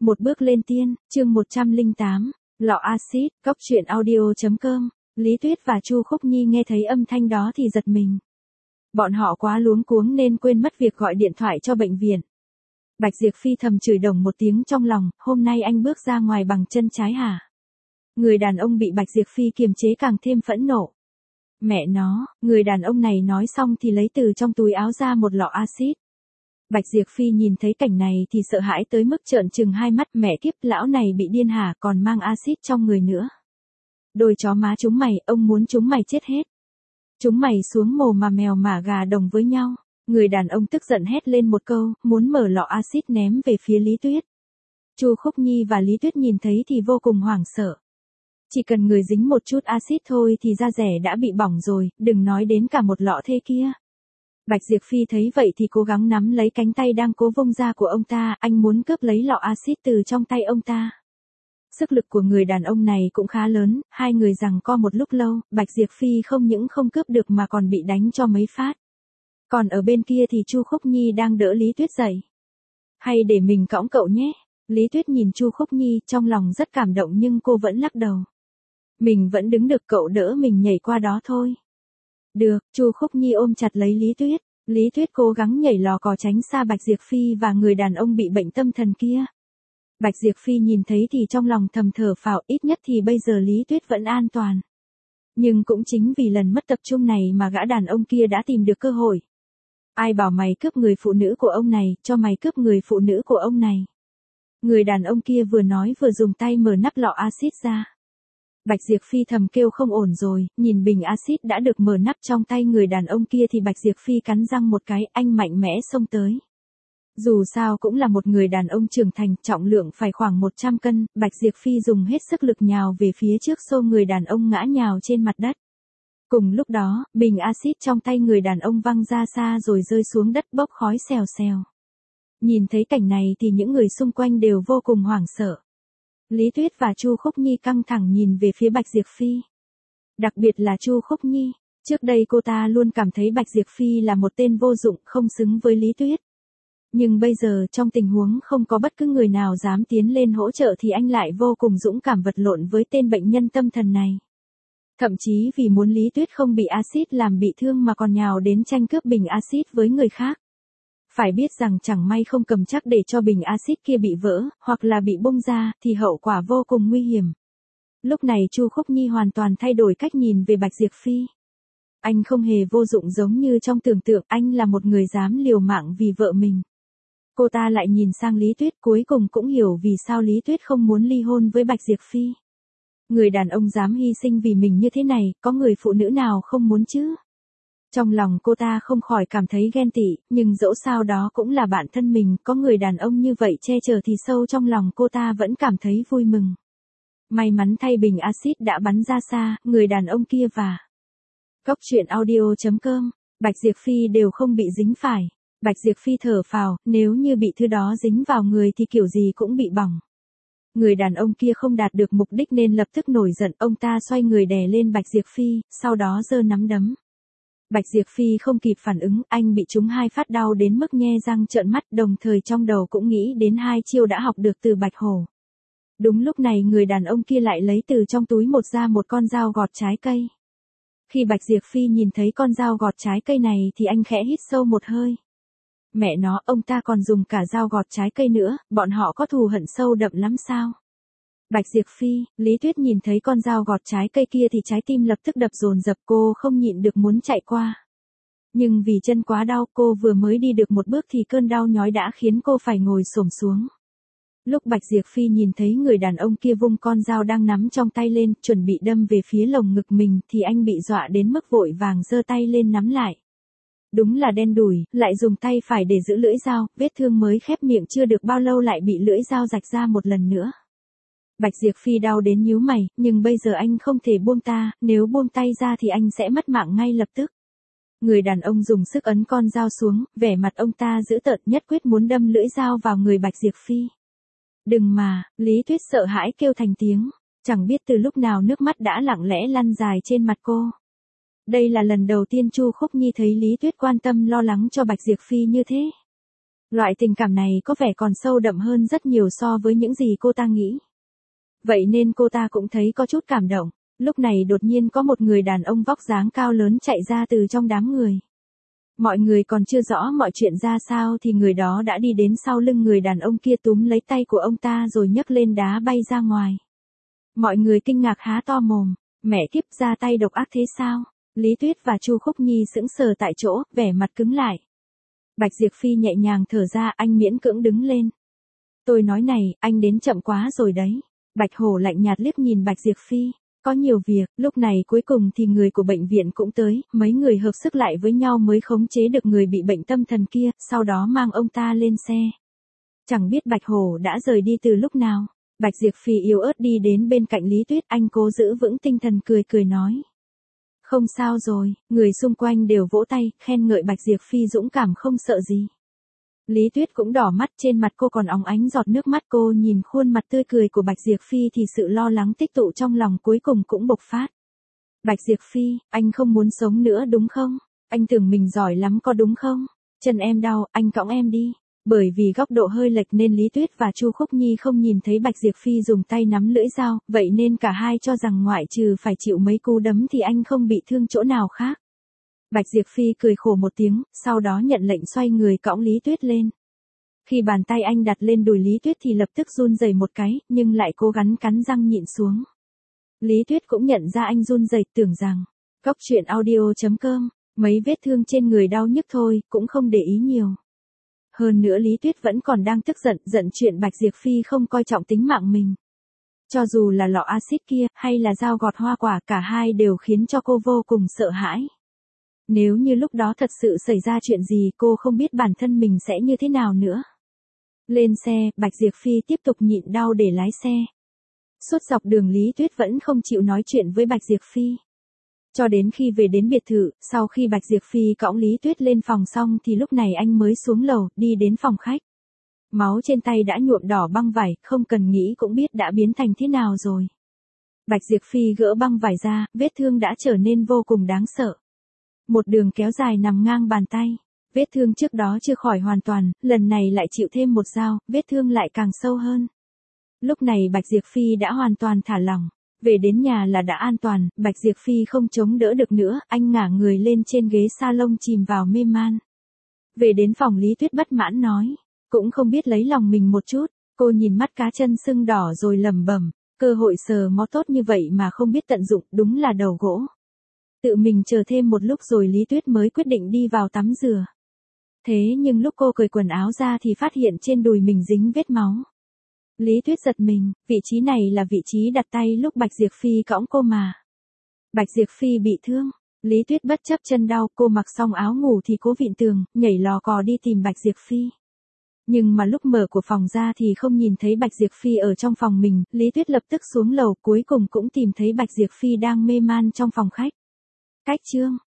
Một bước lên tiên, chương 108, lọ axit, cóc truyện audio.com. Lý Tuyết và Chu Khúc Nhi nghe thấy âm thanh đó thì giật mình. Bọn họ quá luống cuống nên quên mất việc gọi điện thoại cho bệnh viện. Bạch Diệp Phi thầm chửi đồng một tiếng trong lòng, hôm nay anh bước ra ngoài bằng chân trái hả? Người đàn ông bị Bạch Diệp Phi kiềm chế càng thêm phẫn nộ. Mẹ nó, người đàn ông này nói xong thì lấy từ trong túi áo ra một lọ axit. Bạch Diệp Phi nhìn thấy cảnh này thì sợ hãi tới mức trợn trừng hai mắt, mẹ kiếp, lão này bị điên hả, còn mang axit trong người nữa. Đôi chó má chúng mày, ông muốn chúng mày chết hết. Chúng mày xuống mồ mà mèo mả gà đồng với nhau. Người đàn ông tức giận hét lên một câu, muốn mở lọ axit ném về phía Lý Tuyết. Chu Khúc Nhi và Lý Tuyết nhìn thấy thì vô cùng hoảng sợ. Chỉ cần người dính một chút axit thôi thì da rẻ đã bị bỏng rồi, đừng nói đến cả một lọ thế kia. Bạch Diệp Phi thấy vậy thì cố gắng nắm lấy cánh tay đang cố vung ra của ông ta, anh muốn cướp lấy lọ axit từ trong tay ông ta. Sức lực của người đàn ông này cũng khá lớn, hai người giằng co một lúc lâu, Bạch Diệp Phi không những không cướp được mà còn bị đánh cho mấy phát. Còn ở bên kia thì Chu Khúc Nhi đang đỡ Lý Tuyết dậy. Hay để mình cõng cậu nhé. Lý Tuyết nhìn Chu Khúc Nhi, trong lòng rất cảm động nhưng cô vẫn lắc đầu. Mình vẫn đứng được, cậu đỡ mình nhảy qua đó thôi. Được, Chu Khúc Nhi ôm chặt lấy Lý Tuyết. Lý Tuyết cố gắng nhảy lò cò tránh xa Bạch Diệp Phi và người đàn ông bị bệnh tâm thần kia. Bạch Diệp Phi nhìn thấy thì trong lòng thầm thở phào, ít nhất thì bây giờ Lý Tuyết vẫn an toàn. Nhưng cũng chính vì lần mất tập trung này mà gã đàn ông kia đã tìm được cơ hội. Ai bảo mày cướp người phụ nữ của ông này, cho mày cướp người phụ nữ của ông này. Người đàn ông kia vừa nói vừa dùng tay mở nắp lọ axit ra. Bạch Diệp Phi thầm kêu không ổn rồi, nhìn bình axit đã được mở nắp trong tay người đàn ông kia thì Bạch Diệp Phi cắn răng một cái, anh mạnh mẽ xông tới. Dù sao cũng là một người đàn ông trưởng thành, trọng lượng phải khoảng 100 cân, Bạch Diệp Phi dùng hết sức lực nhào về phía trước xô người đàn ông ngã nhào trên mặt đất. Cùng lúc đó, bình axit trong tay người đàn ông văng ra xa rồi rơi xuống đất bốc khói xèo xèo. Nhìn thấy cảnh này thì những người xung quanh đều vô cùng hoảng sợ. Lý Tuyết và Chu Khúc Nhi căng thẳng nhìn về phía Bạch Diệp Phi. Đặc biệt là Chu Khúc Nhi, trước đây cô ta luôn cảm thấy Bạch Diệp Phi là một tên vô dụng, không xứng với Lý Tuyết. Nhưng bây giờ trong tình huống không có bất cứ người nào dám tiến lên hỗ trợ thì anh lại vô cùng dũng cảm vật lộn với tên bệnh nhân tâm thần này. Thậm chí vì muốn Lý Tuyết không bị axit làm bị thương mà còn nhào đến tranh cướp bình axit với người khác. Phải biết rằng chẳng may không cầm chắc để cho bình axit kia bị vỡ, hoặc là bị bung ra, thì hậu quả vô cùng nguy hiểm. Lúc này Chu Khúc Nhi hoàn toàn thay đổi cách nhìn về Bạch Diệp Phi. Anh không hề vô dụng giống như trong tưởng tượng, anh là một người dám liều mạng vì vợ mình. Cô ta lại nhìn sang Lý Tuyết, cuối cùng cũng hiểu vì sao Lý Tuyết không muốn ly hôn với Bạch Diệp Phi. Người đàn ông dám hy sinh vì mình như thế này, có người phụ nữ nào không muốn chứ? Trong lòng cô ta không khỏi cảm thấy ghen tị, nhưng dẫu sao đó cũng là bạn thân mình, có người đàn ông như vậy che chở thì sâu trong lòng cô ta vẫn cảm thấy vui mừng. May mắn thay bình axit đã bắn ra xa, người đàn ông kia và cóc truyện audio.com, Bạch Diệp Phi đều không bị dính phải. Bạch Diệp Phi thở phào, nếu như bị thứ đó dính vào người thì kiểu gì cũng bị bỏng. Người đàn ông kia không đạt được mục đích nên lập tức nổi giận, ông ta xoay người đè lên Bạch Diệp Phi, sau đó giơ nắm đấm. Bạch Diệp Phi không kịp phản ứng, anh bị trúng hai phát đau đến mức nhe răng trợn mắt, đồng thời trong đầu cũng nghĩ đến hai chiêu đã học được từ Bạch Hổ. Đúng lúc này người đàn ông kia lại lấy từ trong túi ra một con dao gọt trái cây. Khi Bạch Diệp Phi nhìn thấy con dao gọt trái cây này thì anh khẽ hít sâu một hơi. Mẹ nó, ông ta còn dùng cả dao gọt trái cây nữa, bọn họ có thù hận sâu đậm lắm sao? Bạch Diệp Phi, Lý Tuyết nhìn thấy con dao gọt trái cây kia thì trái tim lập tức đập dồn dập, cô không nhịn được muốn chạy qua. Nhưng vì chân quá đau, cô vừa mới đi được một bước thì cơn đau nhói đã khiến cô phải ngồi xổm xuống. Lúc Bạch Diệp Phi nhìn thấy người đàn ông kia vung con dao đang nắm trong tay lên, chuẩn bị đâm về phía lồng ngực mình thì anh bị dọa đến mức vội vàng giơ tay lên nắm lại. Đúng là đen đủi, lại dùng tay phải để giữ lưỡi dao, vết thương mới khép miệng chưa được bao lâu lại bị lưỡi dao rạch ra một lần nữa. Bạch Diệp Phi đau đến nhíu mày, nhưng bây giờ anh không thể buông ta, nếu buông tay ra thì anh sẽ mất mạng ngay lập tức. Người đàn ông dùng sức ấn con dao xuống, vẻ mặt ông ta dữ tợn, nhất quyết muốn đâm lưỡi dao vào người Bạch Diệp Phi. Đừng mà, Lý Tuyết sợ hãi kêu thành tiếng, chẳng biết từ lúc nào nước mắt đã lặng lẽ lăn dài trên mặt cô. Đây là lần đầu tiên Chu Khúc Nhi thấy Lý Tuyết quan tâm lo lắng cho Bạch Diệp Phi như thế. Loại tình cảm này có vẻ còn sâu đậm hơn rất nhiều so với những gì cô ta nghĩ. Vậy nên cô ta cũng thấy có chút cảm động. Lúc này đột nhiên có một người đàn ông vóc dáng cao lớn chạy ra từ trong đám người. Mọi người còn chưa rõ mọi chuyện ra sao thì người đó đã đi đến sau lưng người đàn ông kia túm lấy tay của ông ta rồi nhấc lên đá bay ra ngoài. Mọi người kinh ngạc há to mồm. Mẹ kiếp, ra tay độc ác thế sao? Lý Tuyết và Chu Khúc Nhi sững sờ tại chỗ, vẻ mặt cứng lại. Bạch Diệp Phi nhẹ nhàng thở ra, anh miễn cưỡng đứng lên. Tôi nói này, anh đến chậm quá rồi đấy. Bạch Hổ lạnh nhạt liếc nhìn Bạch Diệp Phi. Có nhiều việc, lúc này cuối cùng thì người của bệnh viện cũng tới, mấy người hợp sức lại với nhau mới khống chế được người bị bệnh tâm thần kia, sau đó mang ông ta lên xe. Chẳng biết Bạch Hổ đã rời đi từ lúc nào. Bạch Diệp Phi yếu ớt đi đến bên cạnh Lý Tuyết, anh cố giữ vững tinh thần cười cười nói. Không sao rồi, người xung quanh đều vỗ tay, khen ngợi Bạch Diệp Phi dũng cảm không sợ gì. Lý Tuyết cũng đỏ mắt, trên mặt cô còn óng ánh giọt nước mắt, cô nhìn khuôn mặt tươi cười của Bạch Diệp Phi thì sự lo lắng tích tụ trong lòng cuối cùng cũng bộc phát. Bạch Diệp Phi, anh không muốn sống nữa đúng không? Anh tưởng mình giỏi lắm có đúng không? Chân em đau, anh cõng em đi. Bởi vì góc độ hơi lệch nên Lý Tuyết và Chu Khúc Nhi không nhìn thấy Bạch Diệp Phi dùng tay nắm lưỡi dao, vậy nên cả hai cho rằng ngoại trừ phải chịu mấy cú đấm thì anh không bị thương chỗ nào khác. Bạch Diệp Phi cười khổ một tiếng, sau đó nhận lệnh xoay người cõng Lý Tuyết lên. Khi bàn tay anh đặt lên đùi Lý Tuyết thì lập tức run rẩy một cái, nhưng lại cố gắng cắn răng nhịn xuống. Lý Tuyết cũng nhận ra anh run rẩy, tưởng rằng, Cốc Truyện Audio.com, mấy vết thương trên người đau nhức thôi, cũng không để ý nhiều. Hơn nữa Lý Tuyết vẫn còn đang tức giận chuyện Bạch Diệp Phi không coi trọng tính mạng mình. Cho dù là lọ axit kia, hay là dao gọt hoa quả, cả hai đều khiến cho cô vô cùng sợ hãi. Nếu như lúc đó thật sự xảy ra chuyện gì, cô không biết bản thân mình sẽ như thế nào nữa. Lên xe, Bạch Diệp Phi tiếp tục nhịn đau để lái xe. Suốt dọc đường Lý Tuyết vẫn không chịu nói chuyện với Bạch Diệp Phi. Cho đến khi về đến biệt thự, sau khi Bạch Diệp Phi cõng Lý Tuyết lên phòng xong thì lúc này anh mới xuống lầu, đi đến phòng khách. Máu trên tay đã nhuộm đỏ băng vải, không cần nghĩ cũng biết đã biến thành thế nào rồi. Bạch Diệp Phi gỡ băng vải ra, vết thương đã trở nên vô cùng đáng sợ. Một đường kéo dài nằm ngang bàn tay. Vết thương trước đó chưa khỏi hoàn toàn, lần này lại chịu thêm một dao, vết thương lại càng sâu hơn. Lúc này Bạch Diệp Phi đã hoàn toàn thả lỏng. Về đến nhà là đã an toàn, Bạch Diệp Phi không chống đỡ được nữa, anh ngả người lên trên ghế salon chìm vào mê man. Về đến phòng Lý Tuyết bất mãn nói, cũng không biết lấy lòng mình một chút, cô nhìn mắt cá chân sưng đỏ rồi lẩm bẩm, cơ hội sờ mó tốt như vậy mà không biết tận dụng, đúng là đầu gỗ. Tự mình chờ thêm một lúc rồi Lý Tuyết mới quyết định đi vào tắm rửa. Thế nhưng lúc cô cởi quần áo ra thì phát hiện trên đùi mình dính vết máu. Lý Tuyết giật mình, vị trí này là vị trí đặt tay lúc Bạch Diệp Phi cõng cô mà. Bạch Diệp Phi bị thương, Lý Tuyết bất chấp chân đau, cô mặc xong áo ngủ thì cố vịn tường, nhảy lò cò đi tìm Bạch Diệp Phi. Nhưng mà lúc mở của phòng ra thì không nhìn thấy Bạch Diệp Phi ở trong phòng mình, Lý Tuyết lập tức xuống lầu, cuối cùng cũng tìm thấy Bạch Diệp Phi đang mê man trong phòng khách. Cách chương